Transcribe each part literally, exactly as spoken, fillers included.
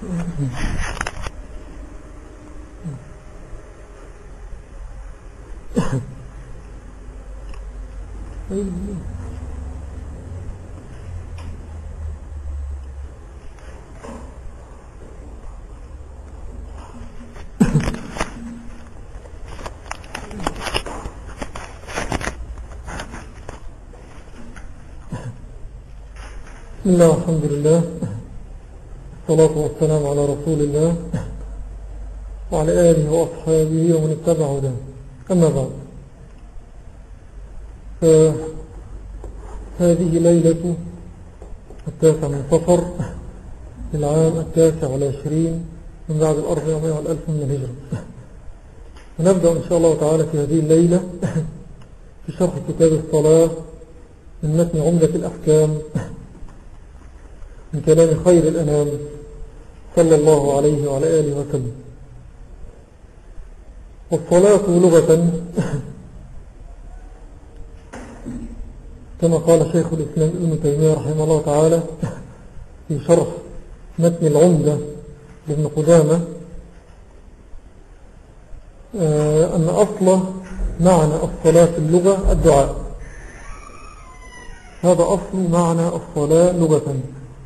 بسم الله والحمد لله، الصلاة والسلام على رسول الله وعلى آله وأصحابه ومن اتبع هداه. أما بعد، فهذه ليلة التاسع من صفر في العام التاسع والعشرين من بعد الأربعمائة والألف من الهجرة. ونبدأ إن شاء الله تعالى في هذه الليلة في شرح كتاب الصلاة من متن عمدة الأحكام من كلام خير الأنام صلى الله عليه وعلى آله وسلم. والصلاة لغة كما قال شيخ الإسلام ابن تيمية رحمه الله تعالى في شرح متن العمدة لابن قدامة، أن أصل معنى الصلاة في اللغة الدعاء. هذا أصل معنى الصلاة لغة.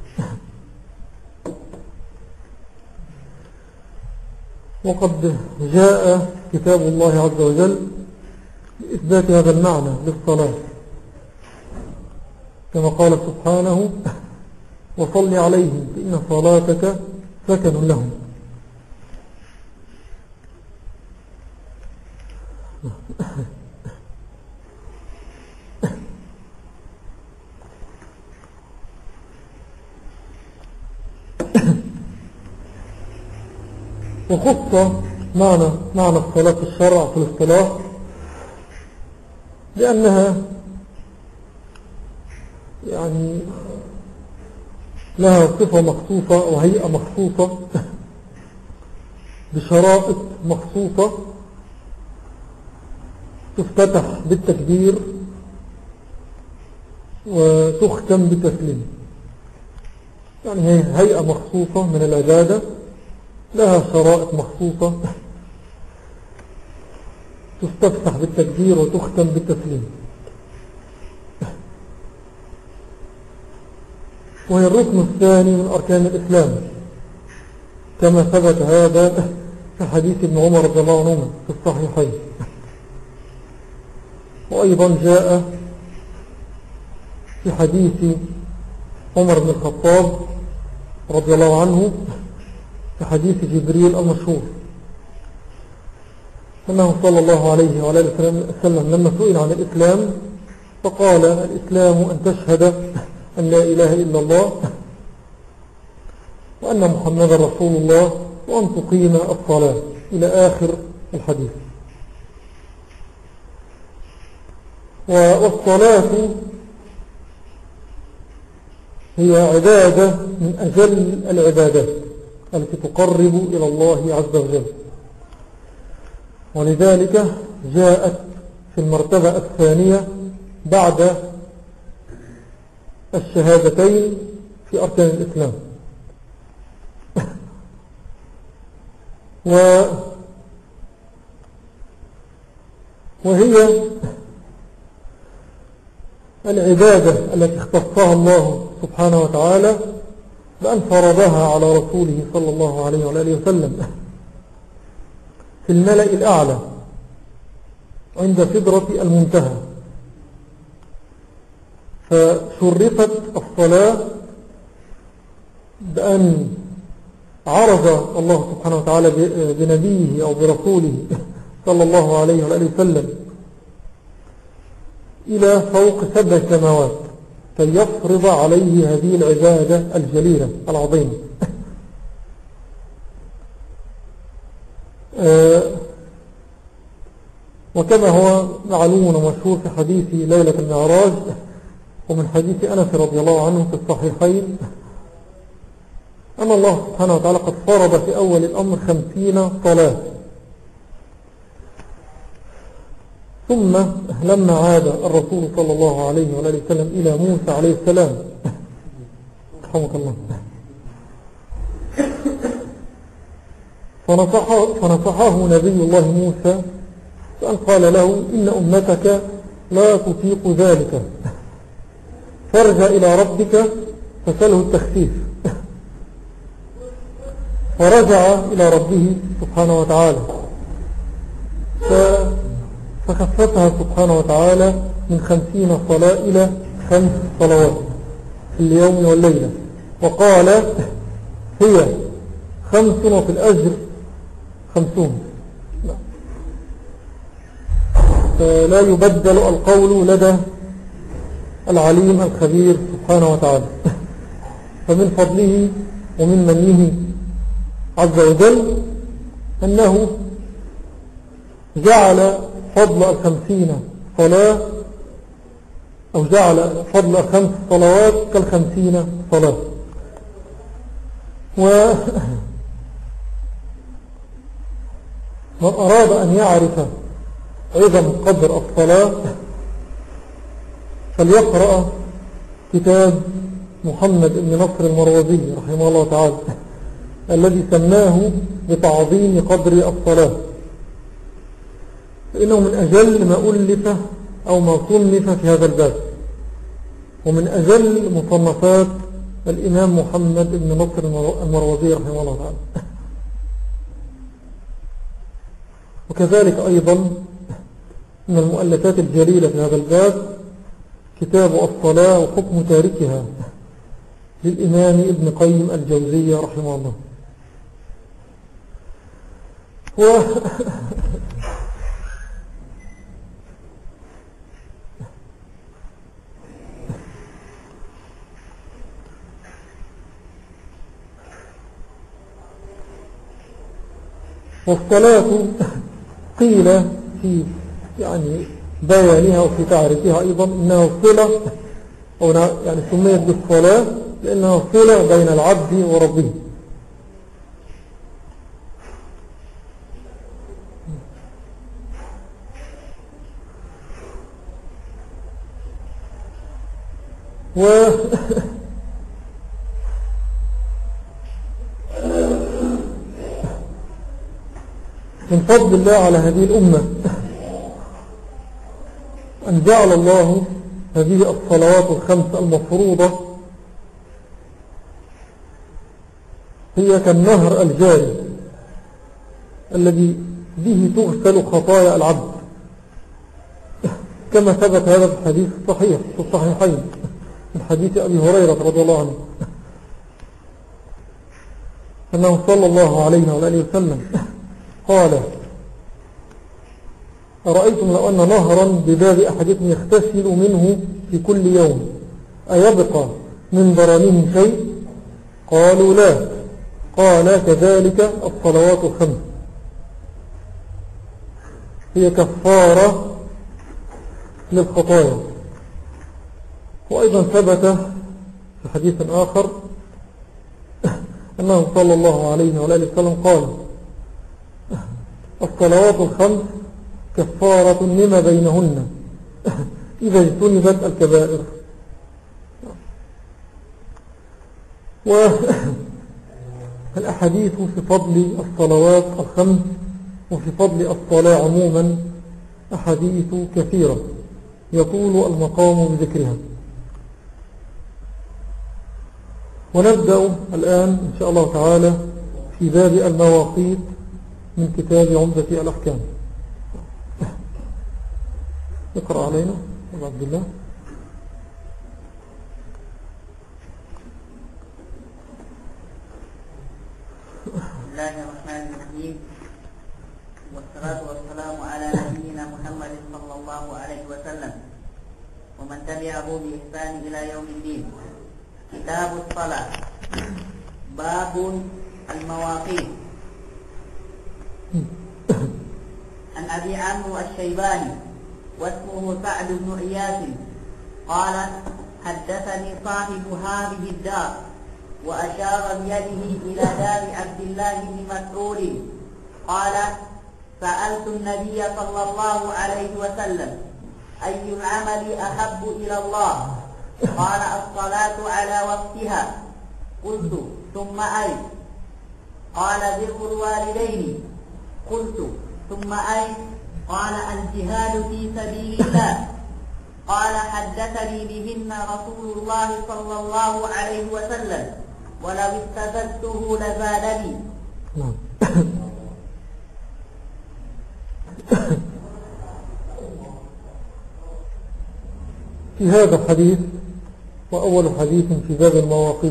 وقد جاء كتاب الله عز وجل بإثبات هذا المعنى للصلاة، كما قال سبحانه: وصل عليهم فإن صلاتك سكن لهم. وخص معنى معنى الصلاة في الشرع في الاصطلاح لأنها يعني لها صفة مخصوصة وهيئة مخصوصة بشرائط مخصوصة، تفتتح بالتكبير وتختم بالتسليم. يعني هي هيئة مخصوصة من العبادة لها شرائط مخصوصة، تستفتح بالتكبير وتختم بالتسليم. وهي الركن الثاني من أركان الإسلام، كما ثبت هذا في حديث ابن عمر رضي الله عنهما في الصحيحين. وأيضا جاء في حديث عمر بن الخطاب رضي الله عنه في حديث جبريل المشهور، أنه صلى الله عليه وعلى آله وسلم لما سئل عن الإسلام فقال: الإسلام أن تشهد أن لا إله إلا الله وأن محمدا رسول الله وأن تقيم الصلاة، إلى آخر الحديث. والصلاة هي عبادة من أجل العبادات التي تقرب إلى الله عز وجل، ولذلك جاءت في المرتبة الثانية بعد الشهادتين في أركان الإسلام. و وهي العبادة التي اختصها الله سبحانه وتعالى بأن فرضها على رسوله صلى الله عليه وآله وسلم في الملأ الأعلى عند سدرة المنتهى. فشرفت الصلاة بأن عرض الله سبحانه وتعالى بنبيه أو برسوله صلى الله عليه وآله وسلم إلى فوق سبع سماوات كي يفرض عليه هذه العبادة الجليلة العظيمة. وكما هو معلوم ومشهور في حديث ليلة المعراج ومن حديث أنس رضي الله عنه في الصحيحين أن الله سبحانه وتعالى قد فرض في أول الأمر خمسين صلاة، ثم لما عاد الرسول صلى الله عليه وآله وسلم إلى موسى عليه السلام رحمك الله فنصحه, فنصحه نبي الله موسى فأن قال له إن أمتك لا تطيق ذلك فارجع إلى ربك فسأله التخفيف. فرجع إلى ربه سبحانه وتعالى فخففها سبحانه وتعالى من خمسين صلاة إلى خمس صلوات في اليوم والليلة، وقال هي خمس وفي الأجر خمسون. فلا يبدل القول لدى العليم الخبير سبحانه وتعالى. فمن فضله ومن منه عز وجل أنه جعل فضل الخمسين صلاة أو جعل فضل الخمس صلوات كالخمسين صلاة. ومن أراد أن يعرف عظم قدر الصلاة فليقرأ كتاب محمد بن نصر المروزي رحمه الله تعالى الذي سماه بتعظيم قدر الصلاة، فإنه من أجل ما ألف أو ما صنف في هذا الباب، ومن أجل مصنفات الإمام محمد بن نصر المروزي رحمه الله تعالى. وكذلك أيضا من المؤلفات الجليلة في هذا الباب كتاب الصلاة وحكم تاركها للإمام ابن قيم الجوزية رحمه الله. و والصلاة قيل في يعني بيانها وفي تعريفها أيضا إنها صلة أو يعني سميت بالصلاة لأنها صلة بين العبد وربه. و من فضل الله على هذه الأمة أن جعل الله هذه الصلوات الخمس المفروضة هي كالنهر الجاري الذي به تغسل خطايا العبد، كما ثبت هذا في الحديث الصحيح في الصحيحين من حديث أبي هريرة رضي الله عنه أنه صلى الله عليه وآله وسلم قال أرأيتم لو أن نهرا بباب أحدكم يغتسل منه في كل يوم أيبقى من برانه شيء؟ قالوا لا. قال كذلك الصلوات الخمس هي كفارة للخطايا. وأيضا ثبت في حديث آخر أنه صلى الله عليه وآله وسلم قال الصلوات الخمس كفارة لما بينهن إذا اجتنبت الكبائر. والأحاديث في فضل الصلوات الخمس وفي فضل الصلاة عموما أحاديث كثيرة يطول المقام بذكرها. ونبدأ الآن إن شاء الله تعالى في باب المواقيت من كتاب عمدة الأحكام. اقرأ علينا أبو عبد الله. بسم الله الرحمن الرحيم، والصلاة والسلام على نبينا محمد صلى الله عليه وسلم ومن تبعه بإحسان إلى يوم الدين. كتاب الصلاة. باب المواقيت. عن أبي عمرو الشيباني واسمه سعد بن إياس قال حدثني صاحب هذه الدار وأشار بيده إلى دار عبد الله بن مسعود قال سألت النبي صلى الله عليه وسلم أي العمل أحب إلى الله؟ قال الصلاة على وقتها. قلت ثم أي؟ قال بر الوالدين. قلت ثم أين؟ قال الجهاد في سبيل الله. قال حدثني بهن رسول الله صلى الله عليه وسلم ولو استزدته لزادني. في هذا الحديث وأول حديث في باب المواقيت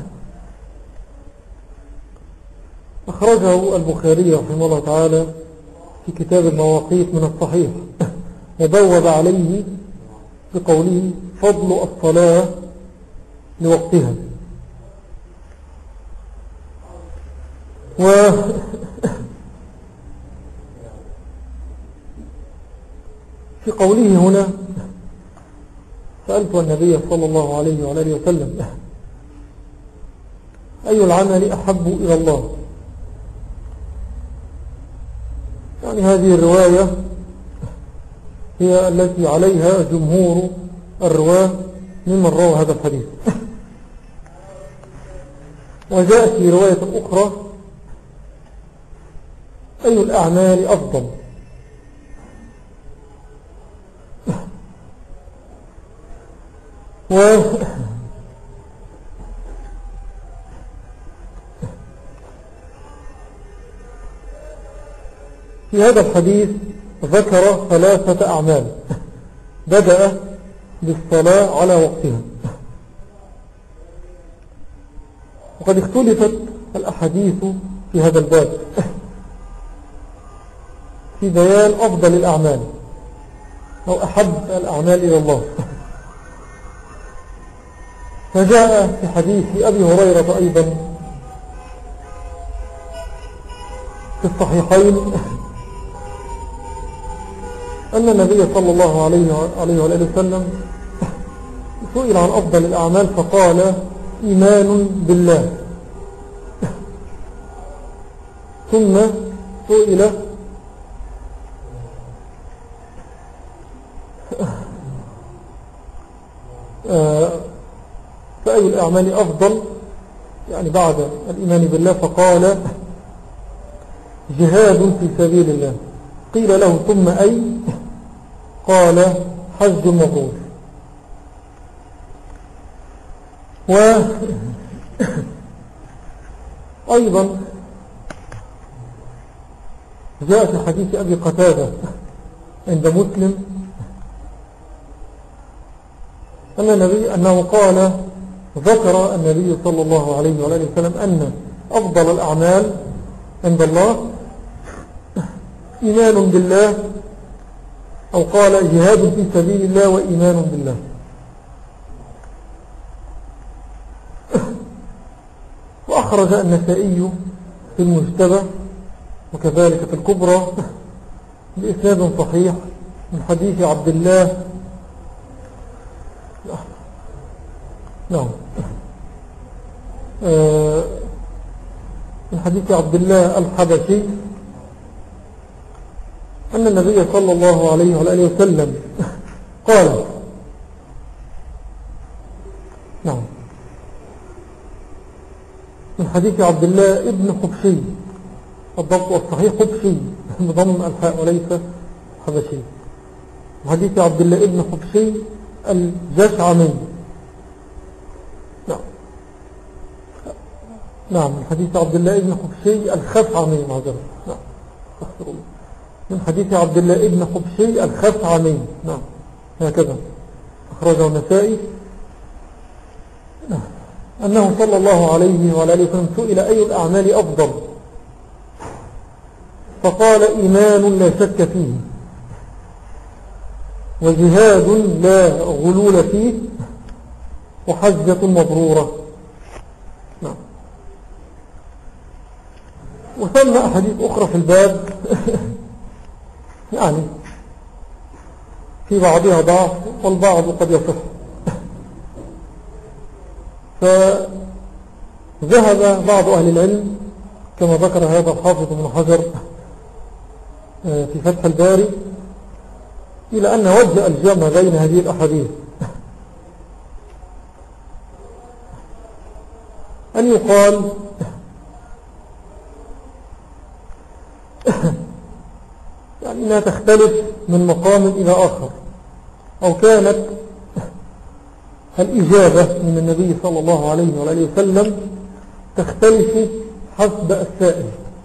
أخرجه البخاري رحمه الله تعالى في كتاب المواقيت من الصحيح، وبوب عليه بقوله فضل الصلاة لوقتها. و في قوله هنا سألت النبي صلى الله عليه وآله وسلم أي العمل أحب إلى الله؟ يعني هذه الرواية هي التي عليها جمهور الرواة ممن روى هذا الحديث. وجاءت في رواية أخرى أي الأعمال أفضل؟ و في هذا الحديث ذكر ثلاثة أعمال بدأ بالصلاة على وقتها. وقد اختلفت الأحاديث في هذا الباب في بيان أفضل الأعمال أو أحب الأعمال إلى الله. فجاء في حديث أبي هريرة أيضا في الصحيحين أن النبي صلى الله عليه وآله وسلم سئل عن أفضل الأعمال فقال إيمان بالله، ثم سئل فأي الأعمال أفضل يعني بعد الإيمان بالله؟ فقال جهاد في سبيل الله. قيل له ثم أي؟ قال حج مبرور. وأيضا جاء في حديث أبي قتادة عند مسلم أن النبي أنه قال ذكر النبي صلى الله عليه وآله وسلم أن أفضل الأعمال عند الله إيمان بالله، أو قال جهاد في سبيل الله وإيمان بالله. وأخرج النسائي في المجتبى وكذلك في الكبرى بإسناد صحيح من حديث عبد الله نعم من حديث عبد الله الحبشي أن النبي صلى الله عليه وآله وسلم قال نعم من حديث عبد الله ابن حبشي، الضبط والصحيح حبشي بضم الحاء وليس حبشي. من حديث عبد الله ابن حبشي الجشعمي نعم نعم من حديث عبد الله ابن حبشي الخثعمي معذرة نعم أستغفر الله من حديث عبد الله ابن حبشي الخثعمي نعم هكذا أخرجه النسائي نعم أنه صلى الله عليه وعلى آله وسلم سئل أي الأعمال أفضل؟ فقال إيمان لا شك فيه، وجهاد لا غلول فيه، وحجة مبرورة. نعم. وثم أحاديث أخرى في الباب يعني في بعضها ضعف والبعض قد يصح. فذهب بعض أهل العلم كما ذكر هذا الحافظ ابن حجر في فتح الباري إلى أن وجه الجمع بين هذه الأحاديث أن يقال فإنها تختلف من مقام إلى آخر، أو كانت الإجابة من النبي صلى الله عليه وآله وسلم تختلف حسب السائل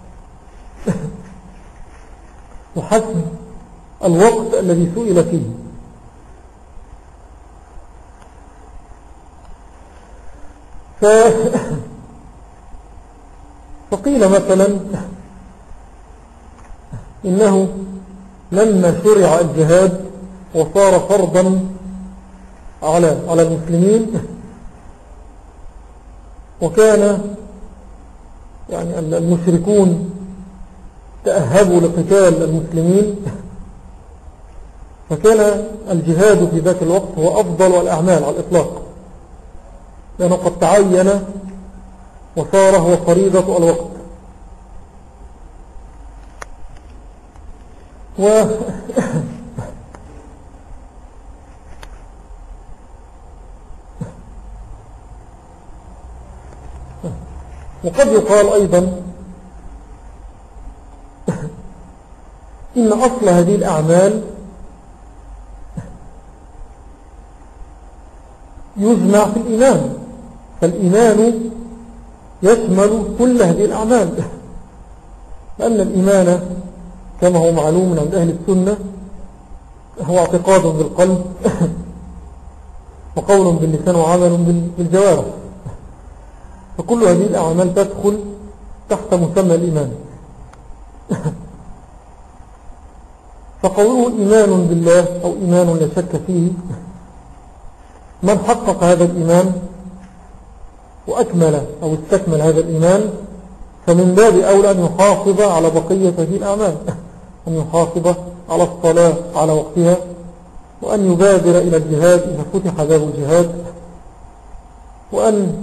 وحسب الوقت الذي سئل فيه. ف... فقيل مثلا إنه لما شرع الجهاد وصار فرضا على على المسلمين، وكان يعني المشركون تأهبوا لقتال المسلمين، فكان الجهاد في ذاك الوقت هو أفضل الأعمال على الإطلاق، لأنه قد تعين وصار هو فريضة الوقت. و وقد يقال أيضا إن أصل هذه الأعمال يجمع في الإيمان، فالإيمان يشمل كل هذه الأعمال، لأن الإيمان كما هو معلوم عند أهل السنة هو اعتقاد بالقلب وقول باللسان وعمل بالجوارح، فكل هذه الأعمال تدخل تحت مسمى الإيمان. فقوله إيمان بالله أو إيمان لا شك فيه، من حقق هذا الإيمان وأكمل أو استكمل هذا الإيمان فمن باب أولى أن يحافظ على بقية هذه الأعمال، أن يحافظ على الصلاة على وقتها، وأن يبادر إلى الجهاد إذا فتح باب الجهاد، وأن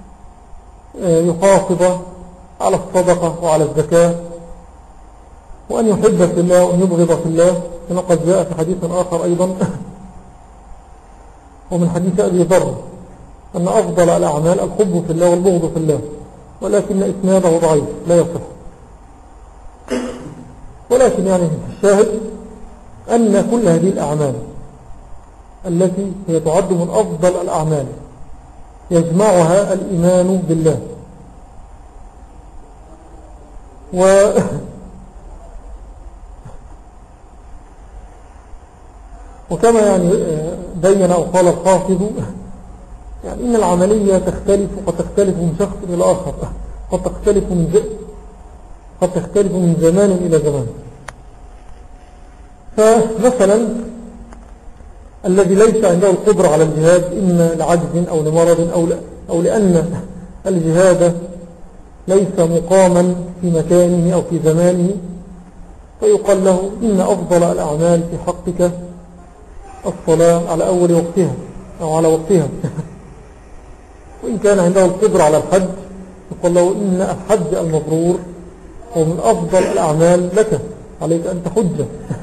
يحافظ على الصدقة وعلى الزكاة، وأن يحب في الله وأن يبغض في الله، كما قد جاء في حديث آخر أيضا ومن حديث أبي ذر أن أفضل الأعمال الحب في الله والبغض في الله، ولكن إسناده ضعيف لا يصح. ولكن يعني الشاهد أن كل هذه الأعمال التي هي تعد من أفضل الأعمال يجمعها الإيمان بالله. و وكما يعني بين أو قال الحافظ يعني إن العملية تختلف، قد تختلف من شخص إلى آخر، قد تختلف من ذئب قد تختلف من زمان إلى زمان. فمثلا الذي ليس عنده القدرة على الجهاد إما لعجز أو لمرض أو, أو لأن الجهاد ليس مقاما في مكانه أو في زمانه، فيقال له إن أفضل الأعمال في حقك الصلاة على أول وقتها أو على وقتها. وإن كان عنده القدرة على الحج يقول له إن الحج المبرور هو من أفضل الأعمال لك، عليك أن تحج،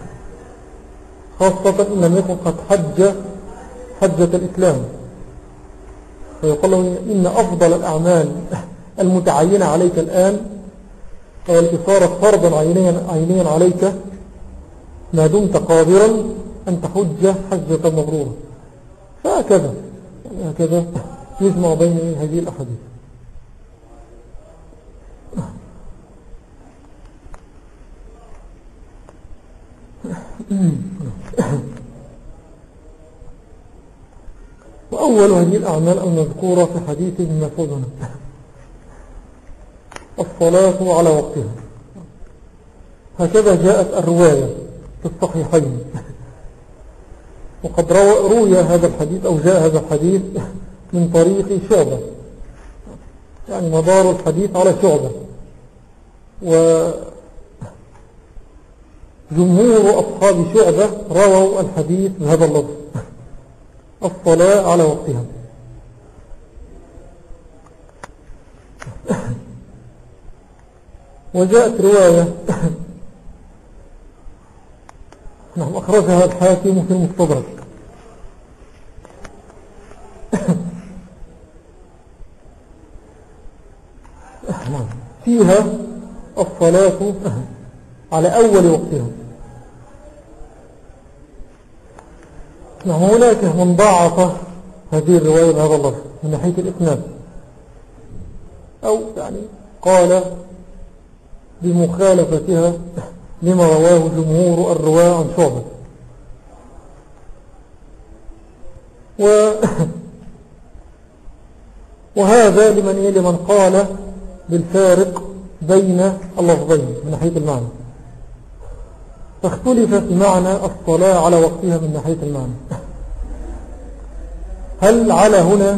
خاصة إن لم يكن قد حج حجة الإسلام. فيقول له إن أفضل الأعمال المتعينة عليك الآن هو التي صارت فرضا عينيا عليك ما دمت قادرا أن تحج حجة مبرورة. فهكذا يعني هكذا يجمع بين هذه الأحاديث. وأول هذه الأعمال المذكورة في حديث ابن مسعود الصلاة على وقتها، هكذا جاءت الرواية في الصحيحين. وقد روي هذا الحديث أو جاء هذا الحديث من طريق شعبة، يعني مدار الحديث على شعبة، وجمهور أصحاب شعبة رووا الحديث بهذا اللفظ الصلاة على وقتها. وجاءت رواية نعم أخرجها الحاكم في المستدرك فيها الصلاة على أول وقتها، هناك من ضاعف هذه الرواية بهذا اللفظ من ناحية الإسناد، أو يعني قال بمخالفتها لما رواه جمهور الرواة عن شعبة. و وهذا لمن إيه لمن قال بالفارق بين اللفظين من ناحية المعنى، فاختلف في معنى الصلاة على وقتها من ناحية المعنى. هل على هنا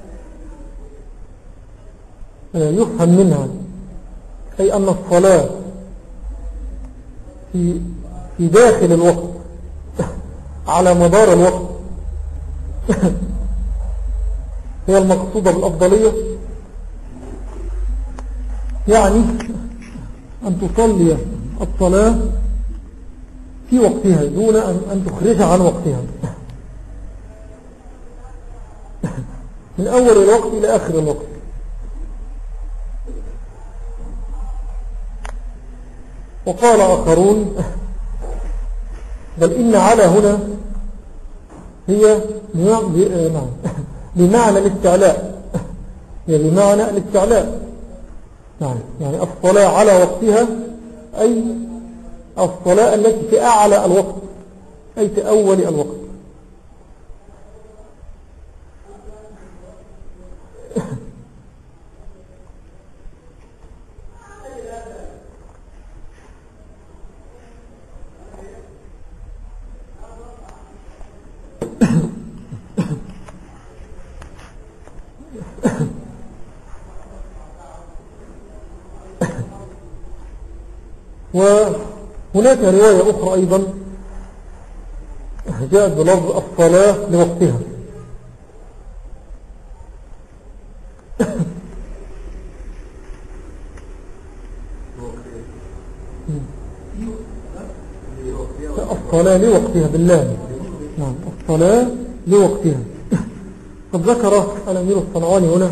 يفهم منها أي أن الصلاة في, في داخل الوقت على مدار الوقت هي المقصودة بالأفضلية، يعني أن تصلي الصلاة في وقتها دون أن تخرجها عن وقتها من أول الوقت إلى آخر الوقت. وقال آخرون بل إن على هنا هي بمعنى الاستعلاء، هي بمعنى الاستعلاء، يعني الصلاة على وقتها أي الصلاة التي في أعلى الوقت أي في أول الوقت. وهناك رواية أخرى أيضا جاءت بلفظ الصلاة لوقتها، الصلاة لوقتها بالله، نعم الصلاة لوقتها. قد ذكر الأمير الصنعاني هنا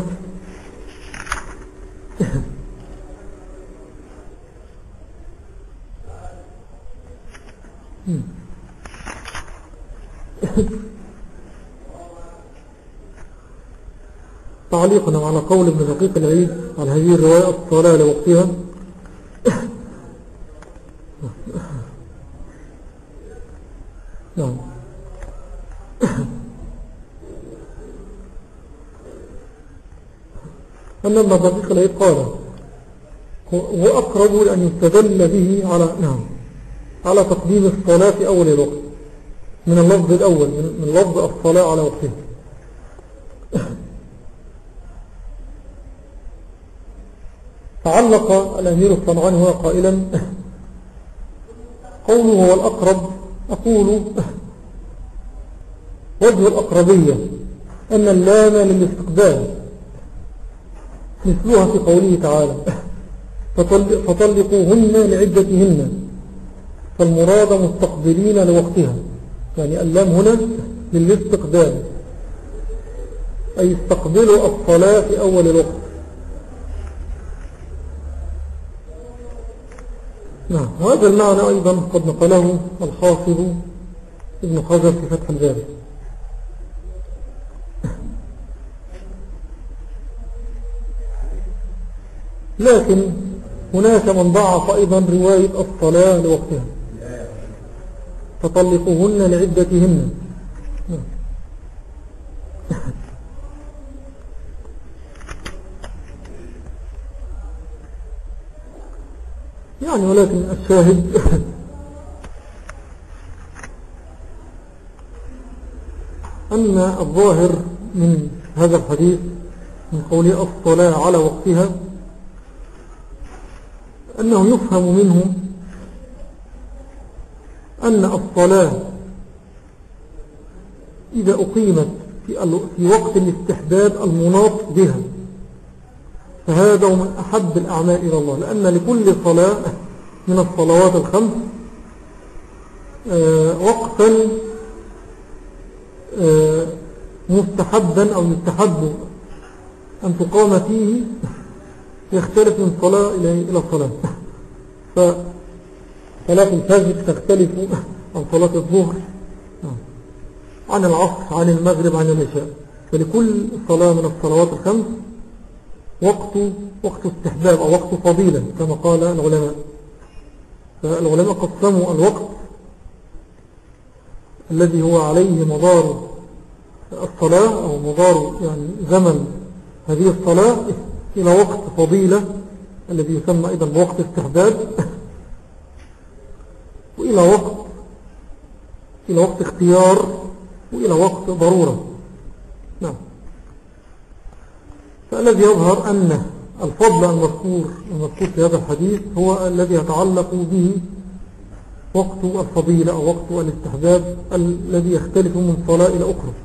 تعليقنا على قول ابن دقيق العيد على هذه الرواية الصلاة لوقتها. نعم أن ابن دقيق العيد قال هو أقرب أن يستدل به على نعم على تقديم الصلاة في أول الوقت من اللفظ الأول من لفظ الصلاة على وقتها. تعلق الأمير الصنعاني هو قائلا قوله هو الأقرب، أقول وجه الأقربية أن اللام للاستقبال مثلها في قوله تعالى فطلقوهن لعدتهن، فالمراد مستقبلين لوقتها، يعني اللام هنا للاستقبال أي استقبلوا الصلاة في أول الوقت. نعم وهذا المعنى أيضا قد نقله الحافظ ابن حجر في فتح الباري. لكن هناك من ضعف أيضا رواية الصلاة لوقتها فطلقوهن لعدتهن. يعني ولكن الشاهد أن الظاهر من هذا الحديث من قوله الصلاة على وقتها أنه يفهم منه أن الصلاة إذا أقيمت في وقت الاستحباب المناط بها فهذا من أحب الأعمال إلى الله، لأن لكل صلاة من الصلوات الخمس وقتا مستحبا أو يستحب أن تقام فيه يختلف من صلاة إلى صلاة. فصلاة الفجر تختلف عن صلاة الظهر عن العصر، عن المغرب، عن العشاء. فلكل صلاة من الصلوات الخمس وقت وقت استحباب أو وقت فضيلة كما قال العلماء. فالعلماء قسموا الوقت الذي هو عليه مدار الصلاة أو مدار يعني زمن هذه الصلاة إلى وقت فضيلة الذي يسمى أيضا بوقت استحباب، وإلى وقت إلى وقت اختيار، وإلى وقت ضرورة. نعم. فالذي يظهر أن الفضل المذكور المذكور في هذا الحديث هو الذي يتعلق به وقت الفضيلة أو وقت الاستحباب الذي يختلف من صلاة إلى أخرى.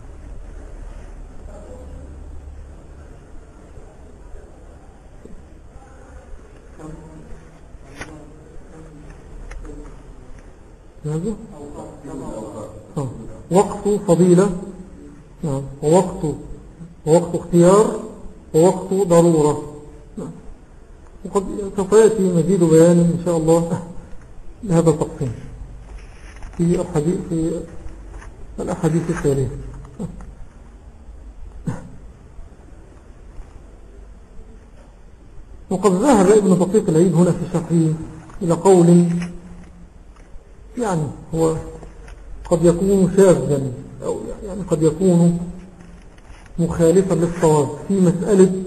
هذا آه. وقت فضيلة، نعم، ووقت ووقت اختيار، ووقت ضرورة. نعم. وقد سوف يأتي مزيد بيان إن شاء الله لهذا التقسيم في الحديث في الأحاديث التالية. وقد ذهب ابن دقيق العيد هنا في شرحه إلى قول يعني هو قد يكون شاذا أو يعني قد يكون مخالفا للصواب في مسألة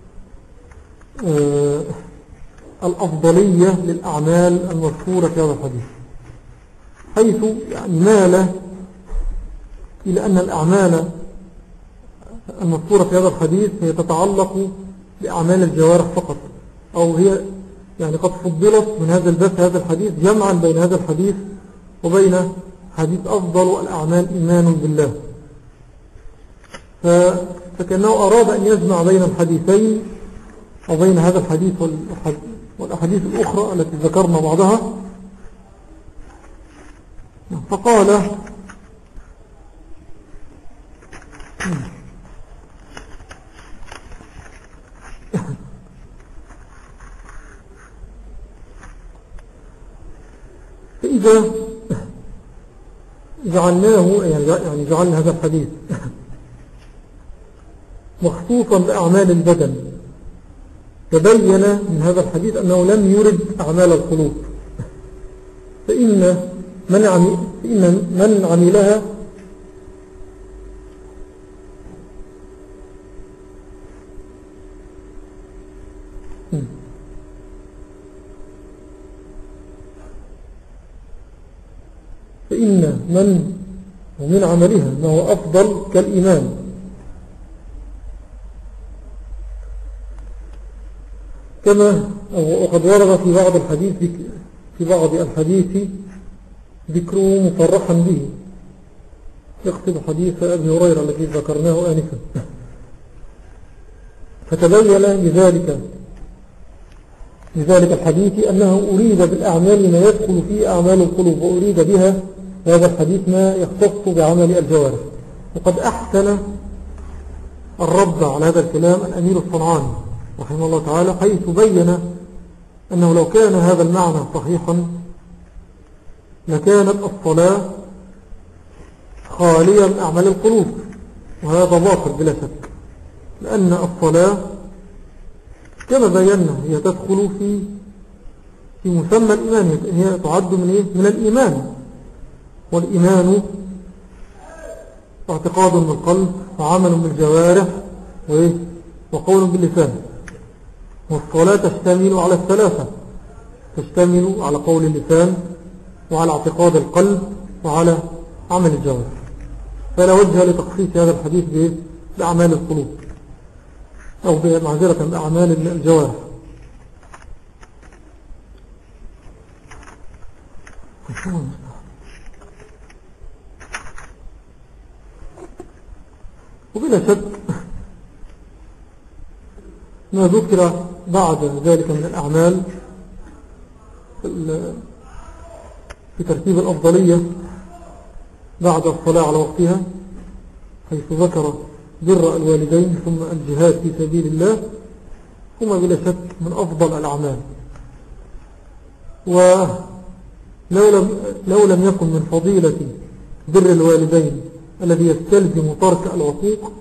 آه الأفضلية للأعمال المذكورة في هذا الحديث، حيث يعني مال إلى أن الأعمال المذكورة في هذا الحديث هي تتعلق بأعمال الجوارح فقط، أو هي يعني قد فضلت من هذا الباب هذا الحديث جمعا بين هذا الحديث وبين حديث أفضل الأعمال إيمان بالله. فكأنه أراد أن يجمع بين الحديثين أو بين هذا الحديث والأحاديث الأخرى التي ذكرنا بعضها، فقال فإذا جعلناه يعني جعلنا هذا الحديث مخصوصا بأعمال البدن، تبين من هذا الحديث أنه لم يرد أعمال القلوب، فإن من, عمي فإن من عملها فإن من ومن عملها ما هو أفضل كالإيمان، كما وقد ورد في بعض الحديث في بعض الحديث ذكره مصرحا به، يقصد حديث أبي هريرة الذي ذكرناه آنفا. فتبين بذلك بذلك الحديث أنه أريد بالأعمال ما يدخل فيه أعمال القلوب، وأريد بها هذا الحديث ما يختص بعمل الجوارح. وقد أحسن الرد على هذا الكلام الأمير الصنعاني رحمه الله تعالى، حيث بين أنه لو كان هذا المعنى صحيحا لكانت الصلاة خالية من أعمال القلوب، وهذا باطل بلا شك، لأن الصلاة كما بينا هي تدخل في في مسمى الإيمان، هي تعد من إيه؟ من الإيمان، والإيمان اعتقاد بالقلب وعمل بالجوارح وقول باللسان. والصلاة تشتمل على الثلاثة، تشتمل على قول اللسان وعلى اعتقاد القلب وعلى عمل الجوارح، فلا وجه لتخصيص هذا الحديث بأعمال القلوب أو معذرة بأعمال الجوارح. وبلا شك ما ذكر بعد ذلك من الأعمال في ترتيب الأفضلية بعد الصلاة على وقتها، حيث ذكر بر الوالدين ثم الجهاد في سبيل الله، هما بلا شك من أفضل الأعمال. ولو لم, لو لم يكن من فضيلة بر الوالدين الذي يستلزم ترك العقوق،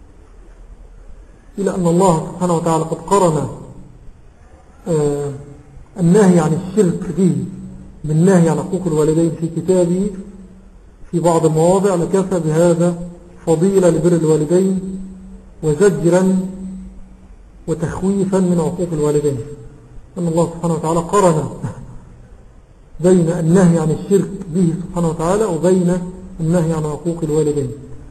إلى أن الله سبحانه وتعالى قد قرن آه النهي عن الشرك به بالنهي عن حقوق الوالدين في كتابه في بعض المواضع، لكفى بهذا فضيلة لبر الوالدين وزجرا وتخويفا من عقوق الوالدين، أن الله سبحانه وتعالى قرن بين النهي عن الشرك به سبحانه وتعالى وبين النهي عن عقوق الوالدين.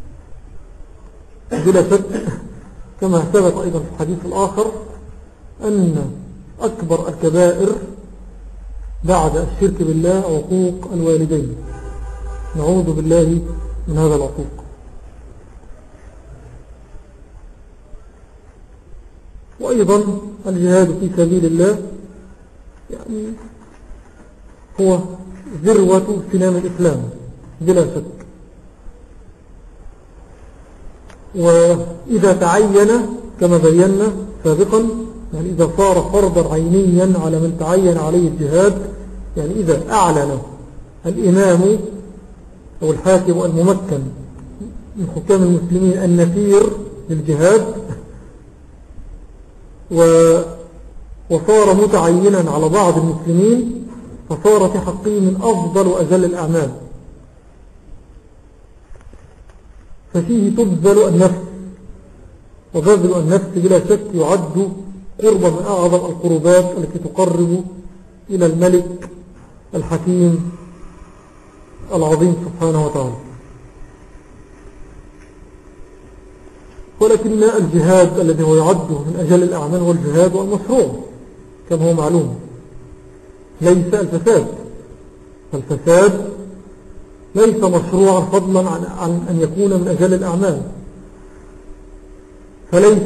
بلا شك كما ثبت أيضا في الحديث الآخر أن أكبر الكبائر بعد الشرك بالله عقوق الوالدين، نعوذ بالله من هذا العقوق. وأيضا الجهاد في سبيل الله يعني هو ذروة سنام الإسلام بلا شك، وإذا تعين كما بينا سابقا، يعني إذا صار فرضا عينيا على من تعين عليه الجهاد، يعني إذا أعلن الإمام أو الحاكم الممكن من حكام المسلمين النفير للجهاد وصار متعينا على بعض المسلمين، فصار في حقه من أفضل وأجل الأعمال، ففيه تبذل النفس، وبذل النفس بلا شك يعد قربا من أعظم القربات التي تقرب إلى الملك الحكيم العظيم سبحانه وتعالى. ولكن الجهاد الذي هو يعد من أجل الأعمال هو الجهاد والمشروع كما هو معلوم، ليس الفساد. الفساد ليس مشروعا فضلا عن, عن أن يكون من أجل الأعمال، فليس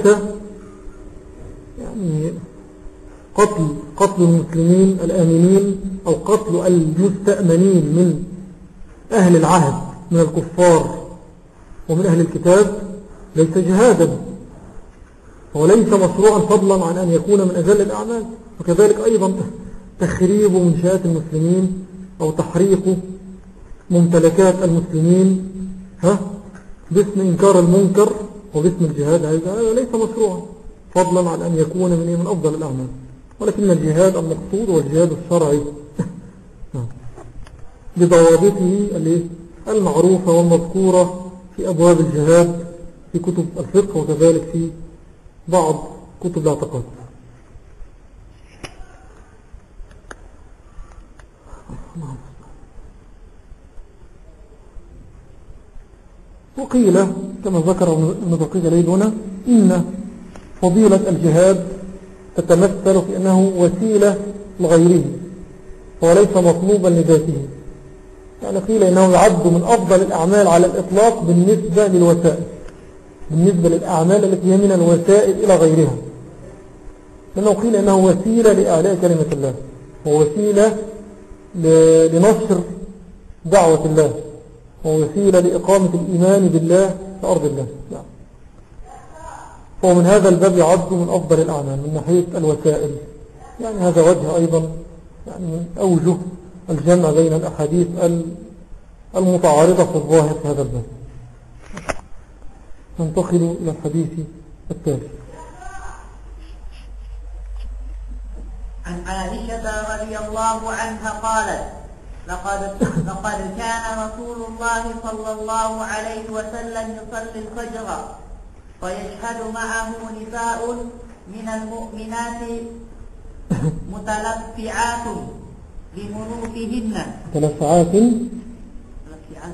يعني قتل قتل المسلمين الآمنين أو قتل المستأمنين من أهل العهد من الكفار ومن أهل الكتاب ليس جهادا، وليس مشروعا فضلا عن أن يكون من أجل الأعمال. وكذلك أيضا تخريب منشآت المسلمين أو تحريق ممتلكات المسلمين ها باسم إنكار المنكر وباسم الجهاد، هذا ليس مشروعا فضلا عن أن يكون من من أفضل الأعمال. ولكن الجهاد المقصود هو الجهاد الشرعي بضوابطه المعروفة والمذكورة في أبواب الجهاد في كتب الفقه وكذلك في بعض كتب الاعتقاد. وقيل كما ذكر ابن دقيق العيد هنا إن فضيلة الجهاد تتمثل في أنه وسيلة لغيره وليس مطلوبا لذاته، يعني قيل إنه يعد من أفضل الأعمال على الإطلاق بالنسبة للوسائل، بالنسبة للأعمال التي هي من الوسائل إلى غيرها، لأنه قيل إنه وسيلة لإعلاء كلمة الله ووسيلة لنشر دعوة الله ووسيلة لإقامة الإيمان بالله في أرض الله. يعني ومن هذا الباب يعد من أفضل الأعمال من ناحية الوسائل، يعني هذا وجه أيضا يعني من أوجه الجمع بين الأحاديث المتعارضة في الظاهر في هذا الباب. ننتقل إلى الحديث التالي. عن عائشة رضي الله عنها قالت: لقد, لقد كان رسول الله صلى الله عليه وسلم يصلي الفجر فيشهد معه نساء من المؤمنات متلفعات بمروطهن متلفعات متلفعات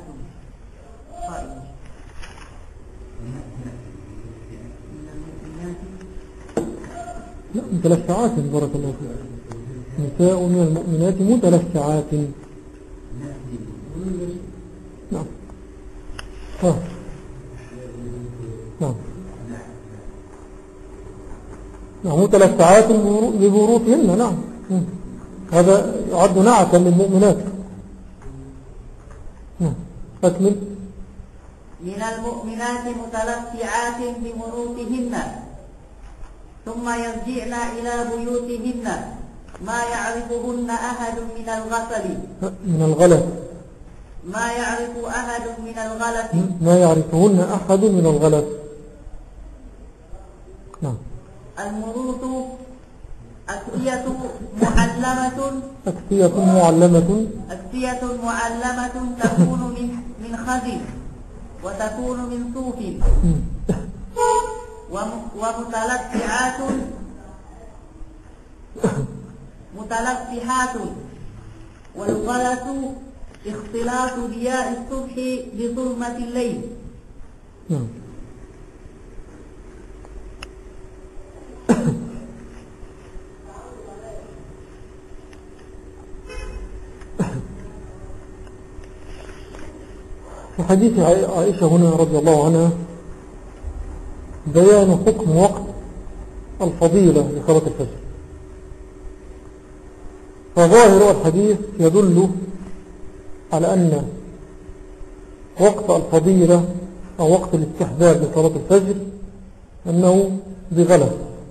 لا متلفعات بارك الله فيك، نساء من المؤمنات متلفعات. نعم ها نعم نعم متلفعات ببروطهن. نعم هذا يعد نعتا للمؤمنات. نعم أكمل. من المؤمنات متلفعات بمروطهن ثم يرجعن إلى بيوتهن ما يعرفهن أحد من الغسل من الغلس ما يعرف أحد من الغلط ما يعرفهن أحد من الغلط. نعم. المروط أكسية معلمة أكسية معلمة أكسية معلمة تكون من من خزف وتكون من صوف ومتلفحات متلفحات والغلط اختلاط ضياء الصبح بظلمة الليل. نعم. في حديث عائشة هنا رضي الله عنها بيان حكم وقت الفضيلة لصلاة الفجر. فظاهر الحديث يدل على أن وقت الفضيلة أو وقت الاستحباب لصلاة الفجر أنه بغلس،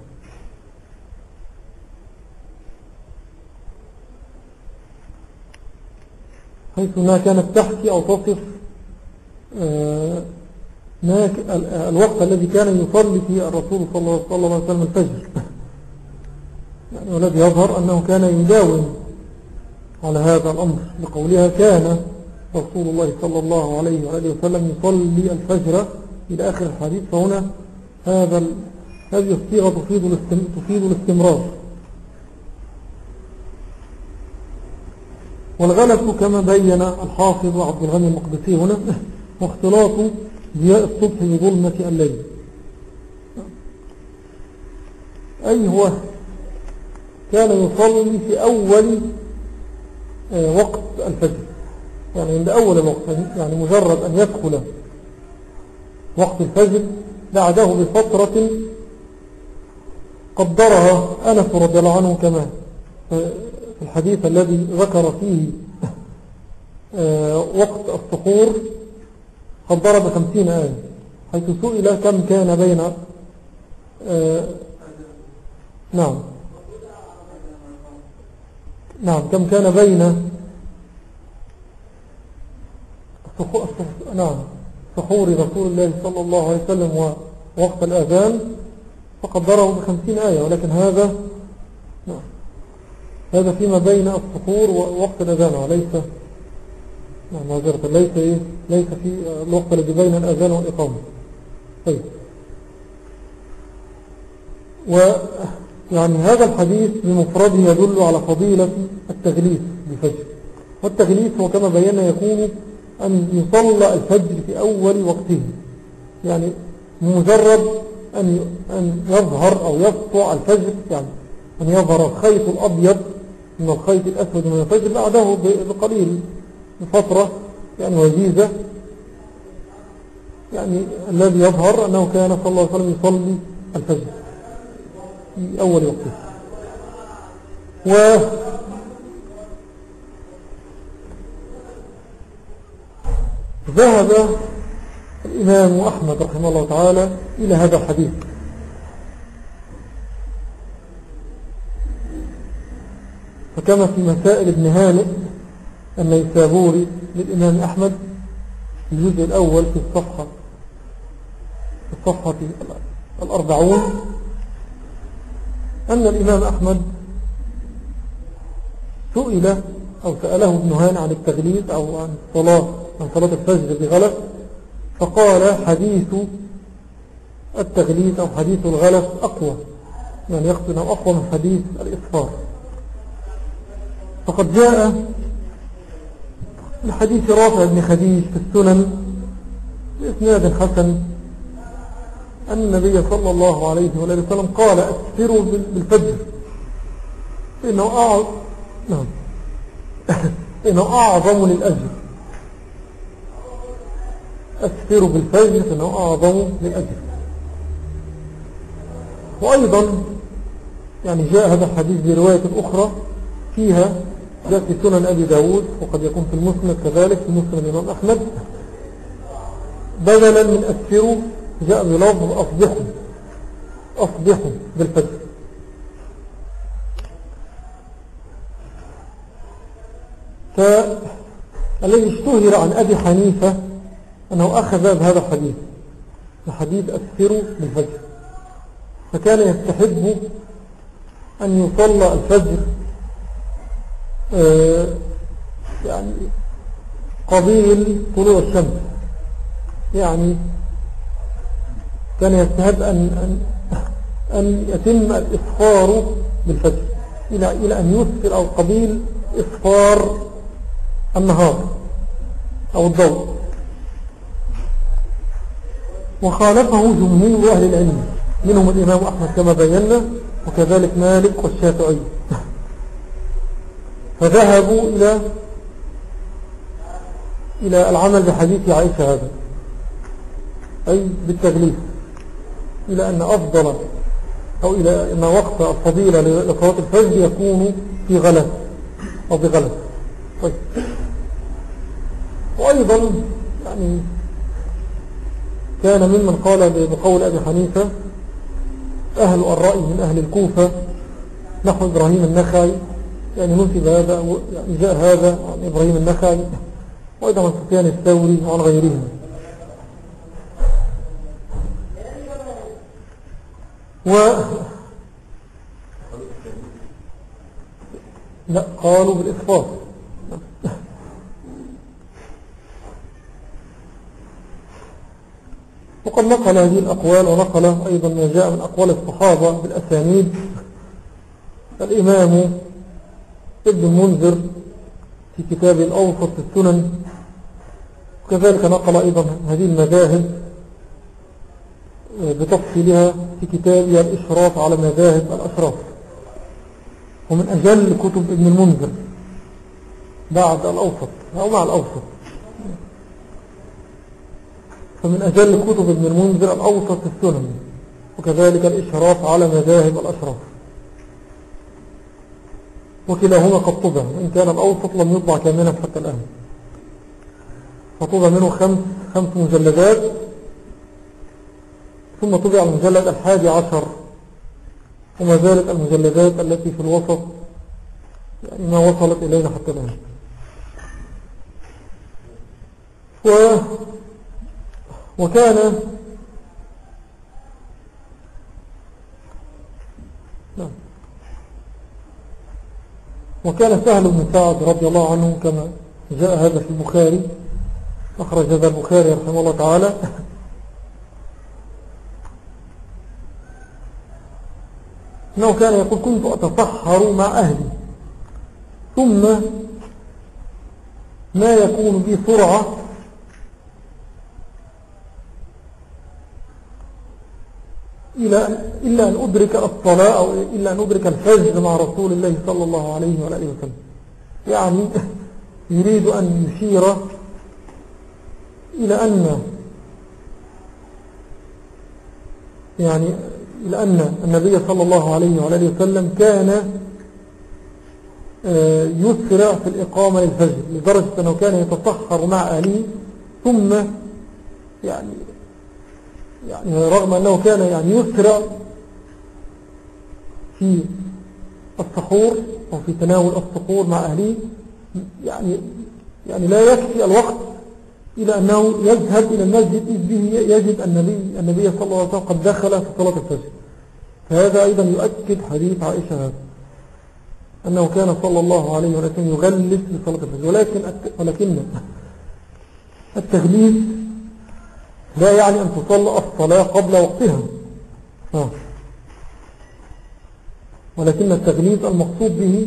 حيث أنها كانت تحكي أو تصف الوقت الذي كان يصلي فيه الرسول صلى الله عليه وسلم الفجر، يعني والذي يظهر أنه كان يداوم على هذا الأمر، لقولها كان رسول الله صلى الله عليه وآله وسلم يصلي الفجر إلى آخر الحديث. فهنا هذا هذه الصيغة تفيد تفيد الاستمرار. والغلس كما بين الحافظ عبد الغني المقدسي هنا واختلاط ضياء الصبح بظلمة الليل، أي هو كان يصلي في أول وقت الفجر، يعني عند أول الوقت، يعني مجرد أن يدخل وقت الفجر بعده بفترة قدرها أنس رضي الله عنه كما في الحديث الذي ذكر فيه وقت السحور قدر بخمسين آية، حيث سئل كم كان بين نعم نعم كم كان بين نعم سحور رسول الله صلى الله عليه وسلم ووقت الآذان، فقدره بخمسين آية، ولكن هذا نعم هذا فيما بين السحور ووقت الأذان، وليس نعم معذرة ليس إيه ليس في الوقت الذي بين الأذان والإقامة. طيب، ويعني هذا الحديث بمفرده يدل على فضيلة التغليس بالفجر. والتغليس هو كما بينا يكون أن يصلى الفجر في أول وقته، يعني مجرد أن أن يظهر أو يسطع الفجر، يعني أن يظهر الخيط الأبيض من الخيط الأسود من الفجر بعده بقليل فترة يعني وجيزة، يعني الذي يظهر أنه كان صلى الله عليه وسلم يصلي الفجر في أول وقته. وذهب الإمام أحمد رحمه الله تعالى إلى هذا الحديث، فكما في مسائل ابن هانئ النيسابوري للإمام أحمد الجزء الأول في الصفحة في الصفحة الأربعون، أن الإمام أحمد سئل أو سأله ابن هانئ عن التغليس أو عن صلاة عن صلاة الفجر بغلس، فقال حديث التغليس أو حديث الغلس أقوى، يعني يقصد أنه أقوى من حديث الإسفار. فقد جاء من حديث رافع بن خديج في السنن بإسناد حسن أن النبي صلى الله عليه وسلم قال أسفروا بالفجر إنه أعظم نعم إنه أعظم للأجر، أسفروا بالفجر إنه أعظم للأجر. وأيضا يعني جاء هذا الحديث برواية أخرى فيها، جاء في سنن أبي داود، وقد يكون في المسند كذلك في مسند الإمام أحمد، بدلا من أسفروا جاء بلفظ أصبحوا أصبحوا بالفجر. الذي اشتهر عن أبي حنيفة أنه أخذ بهذا الحديث، الحديث أسفروا بالفجر، فكان يستحب أن يصلى الفجر آه يعني قبيل طلوع الشمس، يعني كان يستحب أن, أن, أن يتم الإسفار بالفجر إلى, إلى أن يسفر أو قبيل إسفار النهار أو الضوء. وخالفه جمهور أهل العلم، منهم الإمام أحمد كما بينا، وكذلك مالك والشافعي، فذهبوا إلى إلى العمل بحديث عائشة هذا، أي بالتغليف، إلى أن أفضل أو إلى أن وقت الفضيلة لصلاة الفجر يكون في غلس أو بغلس. طيب. وأيضا يعني كان ممن قال بقول أبي حنيفة أهل الرأي من أهل الكوفة نحو إبراهيم النخعي، يعني نسب هذا يعني جاء هذا عن إبراهيم النخعي، وأيضا عن سفيان الثوري وعن غيرهم. و لا قالوا بالإسفار. وقد نقل هذه الأقوال ونقل أيضا ما جاء من أقوال الصحابة بالأسانيد الإمام ابن المنذر في كتاب الأوسط في السنن، وكذلك نقل أيضا هذه المذاهب بتفصيلها في كتابها الإشراف على مذاهب الأشراف، ومن أجل كتب ابن المنذر بعد الأوسط أو مع الأوسط، فمن أجل كتب ابن المنذر الأوسط في السنن، وكذلك الإشراف على مذاهب الأشراف، وكلاهما قد طبع، وإن كان الأوسط لم يطبع كاملا حتى الآن، فطبع منه خمس, خمس مجلدات، ثم طبع المجلد الحادي عشر، وما زالت المجلدات التي في الوسط يعني ما وصلت إلينا حتى الآن. و وكان نعم وكان سهل بن سعد رضي الله عنه كما جاء هذا في البخاري، أخرج هذا البخاري رحمه الله تعالى، أنه كان يقول كنت أتطهر مع أهلي، ثم ما يكون بي سرعة إلا أن أدرك الصلاة أو إلا أن أدرك الفجر مع رسول الله صلى الله عليه وآله وسلم. يعني يريد أن يشير إلى أن يعني إلى أن النبي صلى الله عليه وآله وسلم كان يسرع في الإقامة للفجر، لدرجة أنه كان يتطهر مع أهله، ثم يعني يعني رغم أنه كان يعني يسرع في السحور أو في تناول السحور مع أهله، يعني يعني لا يكفي الوقت إلى أنه يذهب إلى المسجد إذ به يجد النبي, النبي صلى الله عليه وسلم قد دخل في صلاة الفجر. فهذا أيضا يؤكد حديث عائشة هذا، أنه كان صلى الله عليه وسلم يغلس لصلاة الفجر، ولكن ولكن التغليس لا يعني أن تصلى الصلاة قبل وقتها، آه. ولكن التغليظ المقصود به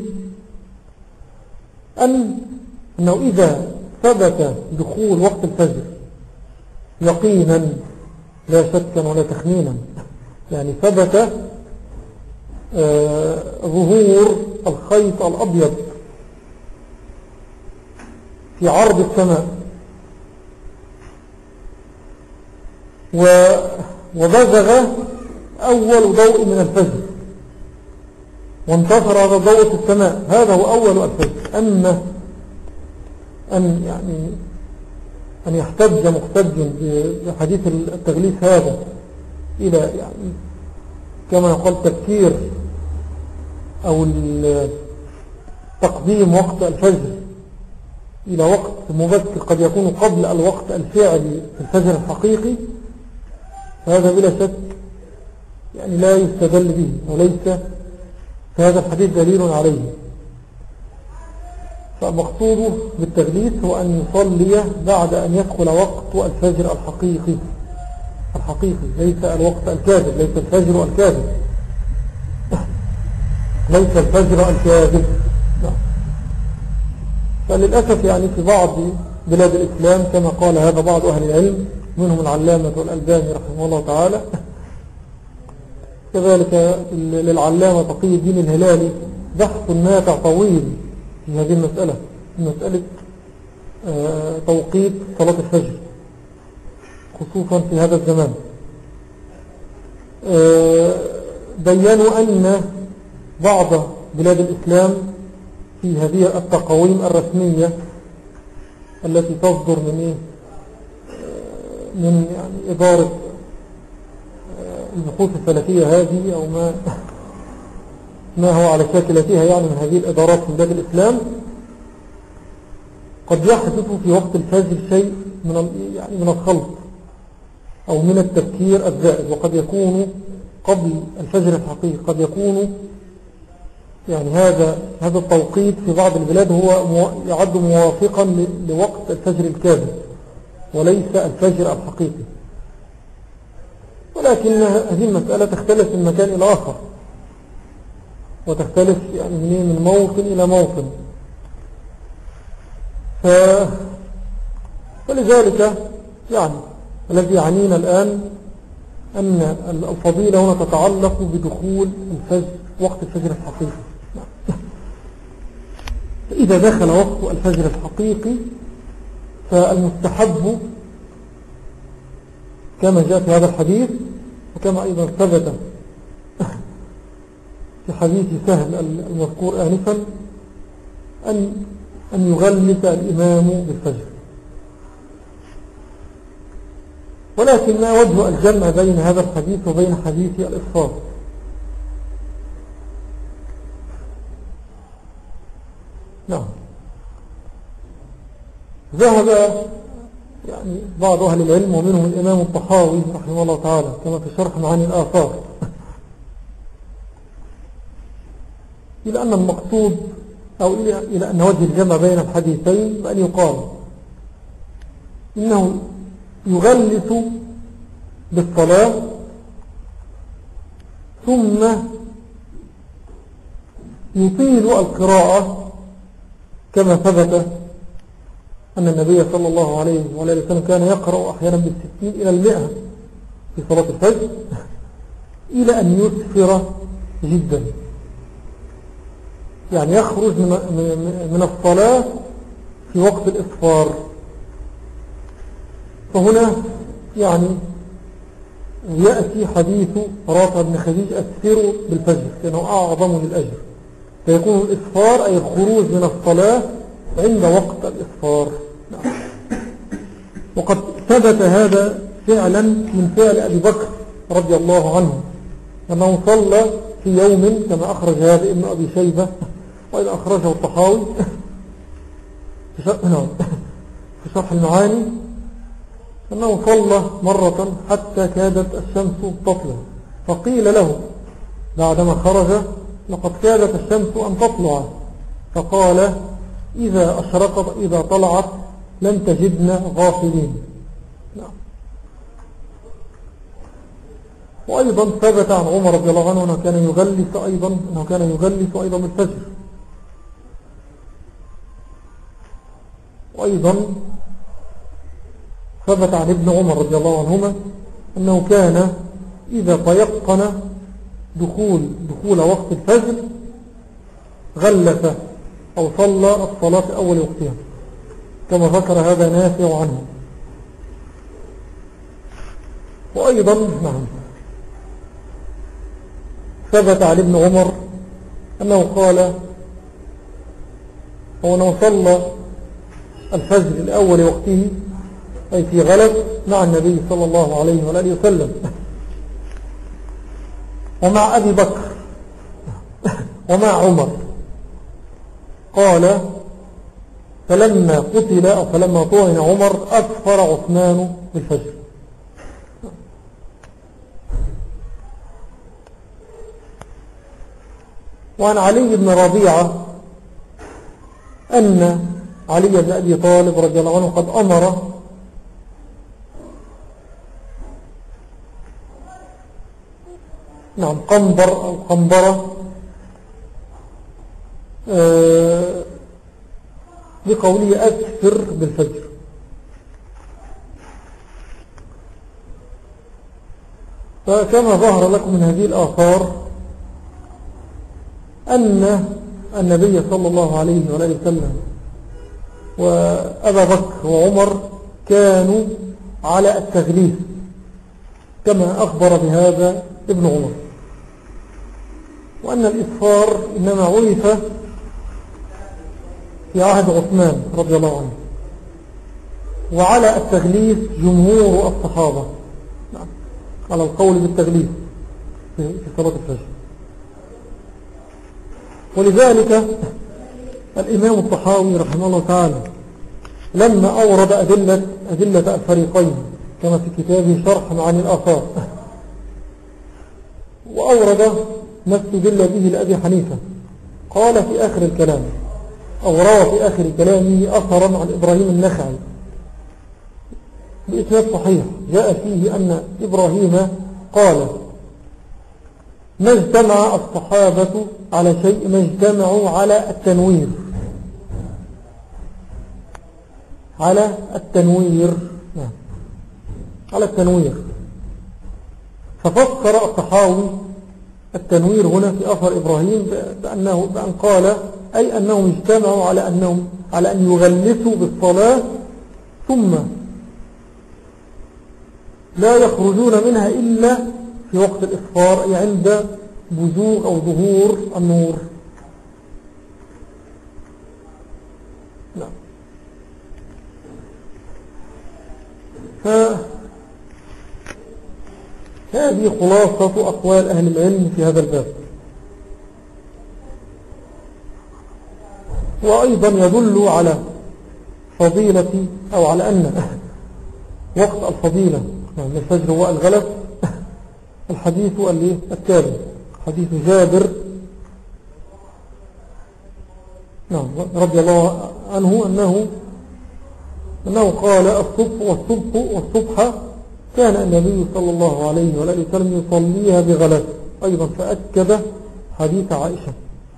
أن أنه إذا ثبت دخول وقت الفجر يقينا لا شكا ولا تخمينا، يعني ثبت آه ظهور الخيط الأبيض في عرض السماء، وبزغ أول ضوء من الفجر وانتصر هذا الضوء في السماء، هذا هو أول الفجر. أما أن يعني أن يحتج محتج بحديث التغليث هذا إلى يعني كما يقال تبكير أو تقديم وقت الفجر إلى وقت مبكر قد يكون قبل الوقت الفعلي في الفجر الحقيقي، فهذا بلا شك يعني لا يستدل به، وليس هذا الحديث دليل عليه. فمقصوده بالتغليث هو أن يصلي بعد أن يدخل وقت الفجر الحقيقي الحقيقي ليس الوقت الكاذب، ليس الفجر الكاذب ليس الفجر الكاذب. فللأسف يعني في بعض بلاد الإسلام كما قال هذا بعض أهل العلم منهم العلامة والألباني رحمه الله تعالى، كذلك للعلامة تقي الدين الهلالي بحث نافع طويل في هذه المسألة، مسألة توقيت صلاة الفجر خصوصا في هذا الزمان. بيّنوا أن بعض بلاد الإسلام في هذه التقاويم الرسمية التي تصدر من إيه؟ من يعني إدارة البحوث الفلكية هذه أو ما ما هو على شاكلتها يعني من هذه الإدارات في بلاد الإسلام، قد يحدث في وقت الفجر شيء من يعني من الخلط أو من التفكير الزائد، وقد يكون قبل الفجر الحقيقي، قد يكون يعني هذا هذا التوقيت في بعض البلاد هو يعد موافقا لوقت الفجر الكاذب وليس الفجر الحقيقي. ولكن هذه المسألة تختلف من مكان إلى آخر، وتختلف يعني من موطن إلى موطن. ف... فلذلك يعني الذي يعنينا الآن أن الفضيلة هنا تتعلق بدخول الفجر وقت الفجر الحقيقي. إذا دخل وقت الفجر الحقيقي فالمستحب كما جاء في هذا الحديث، وكما أيضا ثبت في حديث سهل المذكور آنفا، أن أن يغلس الإمام بالفجر. ولكن ما وجه الجمع بين هذا الحديث وبين حديث الإفطار؟ نعم، ذهب يعني بعض أهل العلم ومنهم الإمام الطحاوي رحمه الله تعالى كما في شرح معاني الآثار إلى أن المقصود أو إلى أن وجه الجمع بين الحديثين بأن يقال إنه يغلس بالصلاة ثم يطيل القراءة كما ثبت أن النبي صلى الله عليه وسلم كان يقرأ أحيانا بالستين إلى المئة في صلاة الفجر إلى أن يسفر جدا، يعني يخرج من الصلاة في وقت الإسفار. فهنا يعني يأتي حديث رافع بن خديج أسفروا بالفجر لأنه أعظم للأجر، فيكون الإسفار أي الخروج من الصلاة عند وقت الإسفار. وقد ثبت هذا فعلا من فعل أبي بكر رضي الله عنه أنه صلى في يوم كما أخرج هذا ابن أبي شيبة وإذا أخرجه الطحاوي في شرح المعاني أنه صلى مرة حتى كادت الشمس تطلع، فقيل له بعدما خرج لقد كادت الشمس أن تطلع، فقال إذا أشرقت إذا طلعت لن تجدنا غافلين. نعم. وأيضا ثبت عن عمر رضي الله عنه أنه كان يغلس أيضا أنه كان يغلس أيضا بالفجر. وأيضا ثبت عن ابن عمر رضي الله عنهما أنه كان إذا تيقن دخول دخول وقت الفجر غلس أو صلى الصلاة في أول وقتها كما ذكر هذا نافع عنه. وأيضا نعم ثبت عن ابن عمر أنه قال هو أنه صلى الفجر الأول وقته أي في غلب مع النبي صلى الله عليه وآله وسلم ومع أبي بكر ومع عمر. قال فلما قتل أو فلما طعن عمر أكفر عثمان بالفجر. وعن علي بن ربيعة أن علي بن أبي طالب رضي الله عنه قد أمر نعم قنبر أو قنبرة آه بقوله أكثر بالفجر. فكما ظهر لكم من هذه الآثار أن النبي صلى الله عليه وآله وسلم وأبا بكر وعمر كانوا على التغليف كما أخبر بهذا ابن عمر، وأن الإسفار إنما عرف في عهد عثمان رضي الله عنه، وعلى التغليف جمهور الصحابة على القول بالتغليف في صلاة الفجر. ولذلك الإمام الطحاوي رحمه الله تعالى لما أورد أدلة, أدلة الفريقين كما في كتابه شرح معاني الآثار، وأورد ما استدل به لأبي حنيفة، قال في آخر الكلام أو روى في آخر كلامه أثرا عن إبراهيم النخعي بإسناد صحيح جاء فيه أن إبراهيم قال: ما اجتمع الصحابة على شيء ما اجتمعوا على التنوير على التنوير نعم على التنوير ففسر الطحاوي التنوير هنا في أثر إبراهيم بأنه بأن قال أي أنهم اجتمعوا على أنهم على أن يغلسوا بالصلاة ثم لا يخرجون منها إلا في وقت الإسفار، أي عند بزوغ أو ظهور النور. نعم. هذه خلاصة أقوال أهل العلم في هذا الباب. وأيضا يدل على فضيلة أو على أن وقت الفضيلة من الفجر هو الغلس الحديث التالي، حديث جابر نعم رضي الله عنه أنه أنه قال: الصبح والصبح والصبح كان النبي صلى الله عليه وآله وسلم يصليها بغلس، أيضا فأكد حديث عائشة.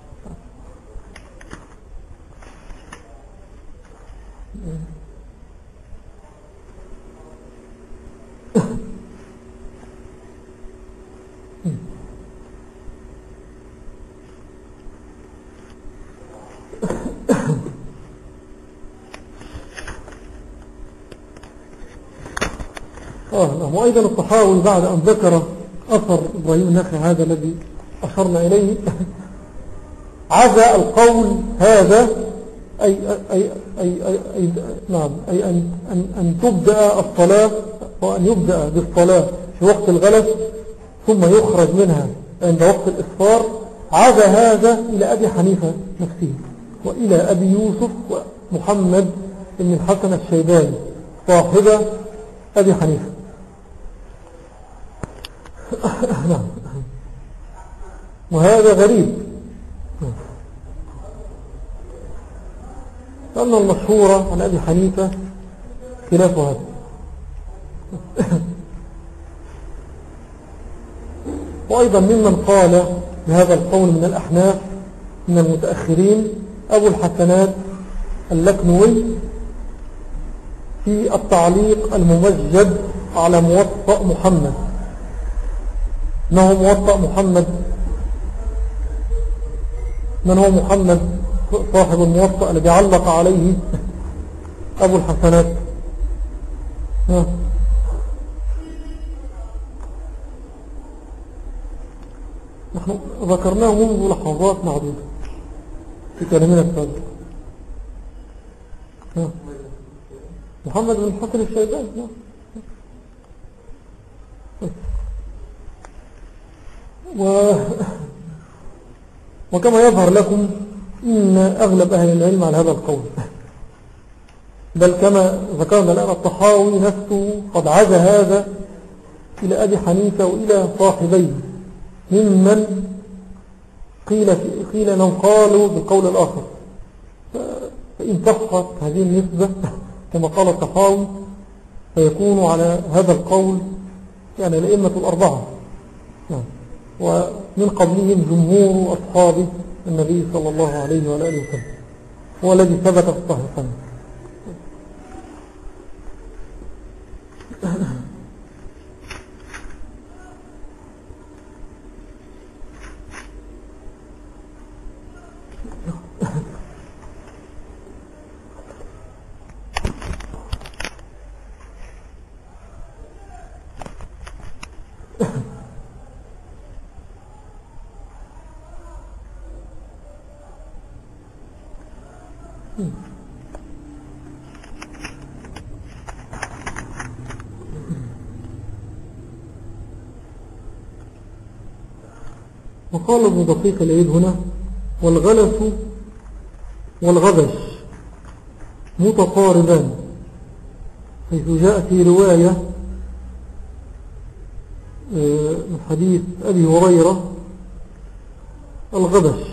آه وأيضا الطحاوي بعد أن ذكر أثر إبراهيم النخعي هذا الذي أشرنا إليه عزى القول هذا أي, أي, أي, أي, أي, نعم أي أن, أن, أن تبدأ الصلاة وأن يبدأ بالصلاة في وقت الغلس ثم يخرج منها عند وقت الإسفار، عزى هذا إلى أبي حنيفة نفسه وإلى أبي يوسف ومحمد بن الحسن الشيباني صاحب أبي حنيفة. نعم. وهذا غريب، لأن المشهورة عن أبي حنيفة خلاف هذا. وأيضا ممن قال بهذا القول من الأحناف من المتأخرين أبو الحسنات اللكنوي في التعليق الممجد على موطأ محمد، ما هو موطأ محمد؟ من هو محمد صاحب الموطأ الذي علق عليه أبو الحسنات؟ ها. نحن ذكرناه منذ لحظات معدودة في كلامنا السابق. محمد بن الحسن الشيباني. و... وكما يظهر لكم إن أغلب أهل العلم على هذا القول، بل كما ذكرنا الآن الطحاوي نفسه قد عزى هذا إلى أبي حنيفة وإلى صاحبيه ممن قيل, قيل أنهم قالوا بالقول الآخر. فإن صحت هذه النسبة كما قال الطحاوي فيكون على هذا القول يعني الأئمة الأربعة، ومن قبلهم جمهور أصحاب النبي صلى الله عليه وآله وسلم، هو الذي ثبت في الصحيحين. وقال ابن دقيق العيد هنا: والغلس والغبش متقاربان، حيث جاء في رواية من حديث أبي هريرة الغبش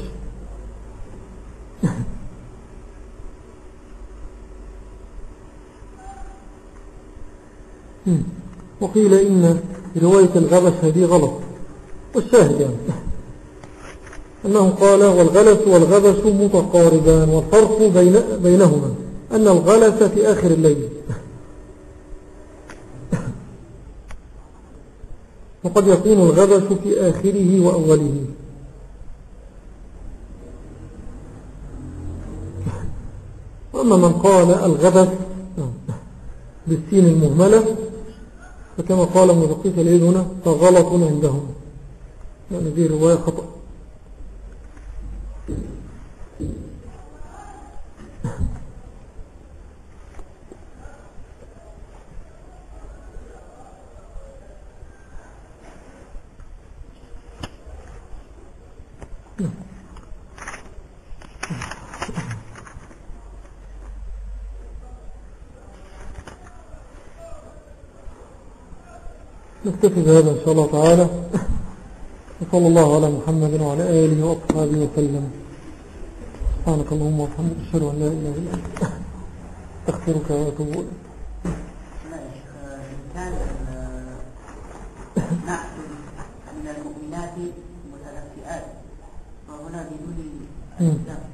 وقيل إن رواية الغبش هذه غلط، والشاهد يعني أنه قال: والغلس والغبش متقاربان، والفرق بين بينهما أن الغلس في آخر الليل، وقد يكون الغبش في آخره وأوله. وأما من قال الغبس بالسين المهملة فكما قال ابن دقيق العيد هنا فغلط عندهم، يعني دي رواية خطأ. نكتفي بهذا إن شاء الله تعالى، وصلى الله على محمد وعلى آله وأصحابه وسلم. سبحانك اللهم وبحمدك أشهد أن لا إله إلا أنت أستغفرك وأتوب إليك. كان نعقل أن المؤمنات متنفئات، وهنا بدون الإسلام